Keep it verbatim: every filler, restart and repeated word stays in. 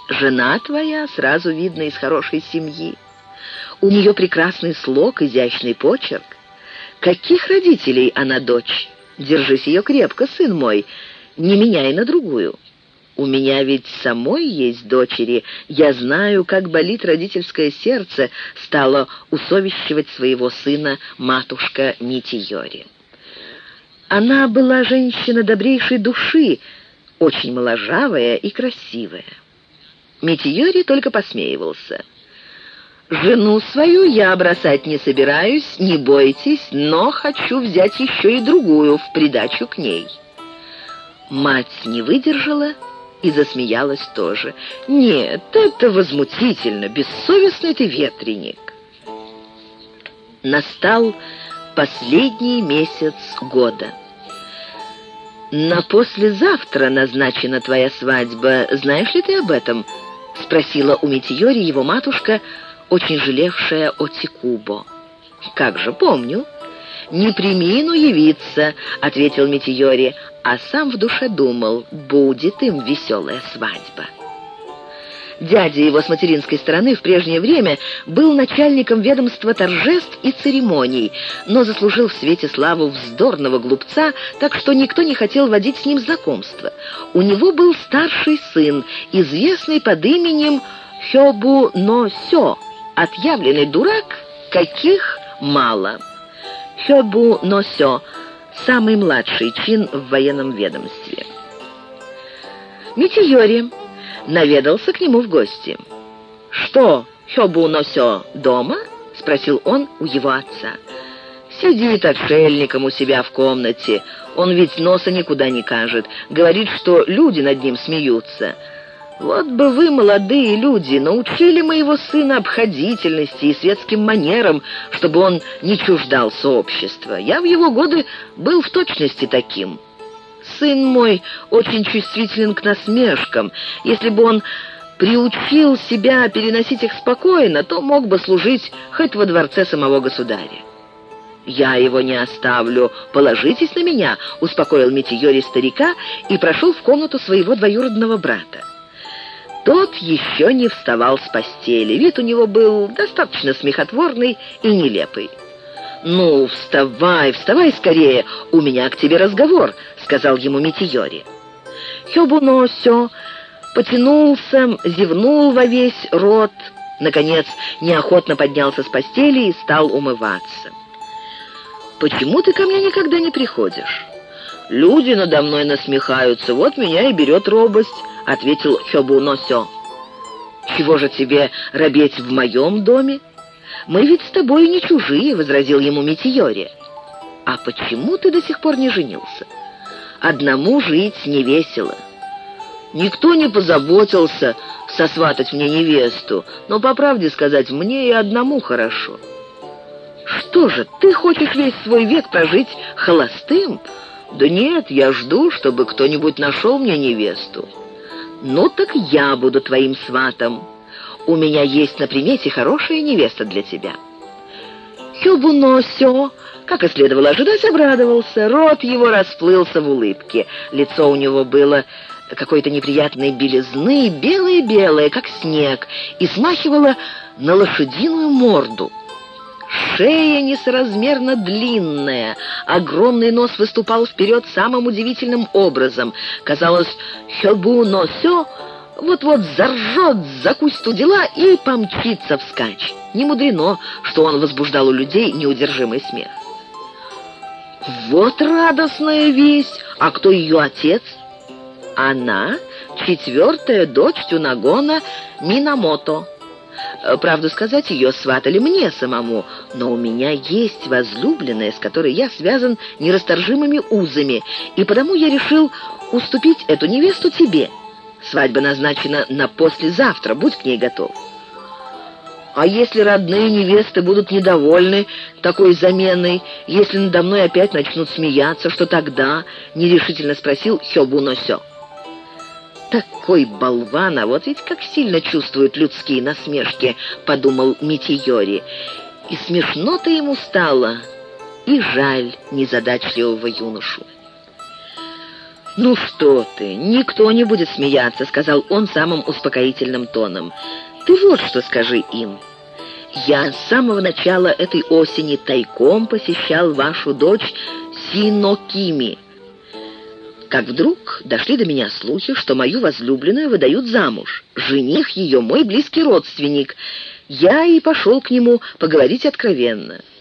Жена твоя сразу видно из хорошей семьи. У нее прекрасный слог, изящный почерк. Каких родителей она дочь? Держись ее крепко, сын мой, не меняй на другую. У меня ведь самой есть дочери. Я знаю, как болит родительское сердце, стала усовещивать своего сына матушка Митийори. Она была женщина добрейшей души, очень моложавая и красивая. Митийори только посмеивался. «Жену свою я бросать не собираюсь, не бойтесь, но хочу взять еще и другую в придачу к ней». Мать не выдержала и засмеялась тоже. «Нет, это возмутительно, бессовестный ты ветреник». Настал последний месяц года. «На послезавтра назначена твоя свадьба. Знаешь ли ты об этом?» — спросила у Митийори его матушка, очень жалевшая о Цикубо. «Как же, помню». «Не премину явиться», — ответил Митийори, а сам в душе думал, будет им веселая свадьба. Дядя его с материнской стороны в прежнее время был начальником ведомства торжеств и церемоний, но заслужил в свете славу вздорного глупца, так что никто не хотел водить с ним знакомство. У него был старший сын, известный под именем Хёбу но Сё, отъявленный дурак, каких мало. Хёбу но Сё — самый младший чин в военном ведомстве. Митийори наведался к нему в гости. «Что, Хёбу но Сё дома?» — спросил он у его отца. «Сидит отшельником у себя в комнате. Он ведь носа никуда не кажет. Говорит, что люди над ним смеются. Вот бы вы, молодые люди, научили моего сына обходительности и светским манерам, чтобы он не чуждался общества. Я в его годы был в точности таким. Сын мой очень чувствителен к насмешкам. Если бы он приучил себя переносить их спокойно, то мог бы служить хоть во дворце самого государя». «Я его не оставлю, положитесь на меня», — успокоил Митийори старика и прошел в комнату своего двоюродного брата. Тот еще не вставал с постели. Вид у него был достаточно смехотворный и нелепый. «Ну, вставай, вставай скорее, у меня к тебе разговор», — сказал ему Митийори. Хёбу но Сё потянулся, зевнул во весь рот, наконец неохотно поднялся с постели и стал умываться. «Почему ты ко мне никогда не приходишь?» «Люди надо мной насмехаются, вот меня и берет робость», — ответил Хёбу но Сё. «Чего же тебе робеть в моем доме? Мы ведь с тобой не чужие», — возразил ему Митийори. «А почему ты до сих пор не женился? Одному жить не весело». «Никто не позаботился сосватать мне невесту, но, по правде сказать, мне и одному хорошо». «Что же, ты хочешь весь свой век прожить холостым?» «Да нет, я жду, чтобы кто-нибудь нашел мне невесту». «Ну так я буду твоим сватом. У меня есть на примете хорошая невеста для тебя». Хёбу но Сё, как и следовало ожидать, обрадовался. Рот его расплылся в улыбке. Лицо у него было какой-то неприятной белизны, белое-белое, как снег, и смахивало на лошадиную морду. Шея несоразмерно длинная, огромный нос выступал вперед самым удивительным образом. Казалось, Хёбу но Сё вот-вот заржет, закусит у дела и помчится вскачь. Не мудрено, что он возбуждал у людей неудержимый смех. «Вот радостная весть! А кто ее отец?» «Она — четвертая дочь Тюнагона Минамото. Правду сказать, ее сватали мне самому, но у меня есть возлюбленная, с которой я связан нерасторжимыми узами, и потому я решил уступить эту невесту тебе. Свадьба назначена на послезавтра, будь к ней готов». «А если родные невесты будут недовольны такой заменой, если надо мной опять начнут смеяться, что тогда?» — нерешительно спросил Хёбу но Сё. «Такой болван, а вот ведь как сильно чувствуют людские насмешки», — подумал Митийори. И смешно-то ему стало, и жаль незадачливого юношу. «Ну что ты, никто не будет смеяться», — сказал он самым успокоительным тоном. «Ты вот что скажи им. Я с самого начала этой осени тайком посещал вашу дочь Синокими. Как вдруг дошли до меня слухи, что мою возлюбленную выдают замуж. Жених ее мой близкий родственник. Я и пошел к нему поговорить откровенно.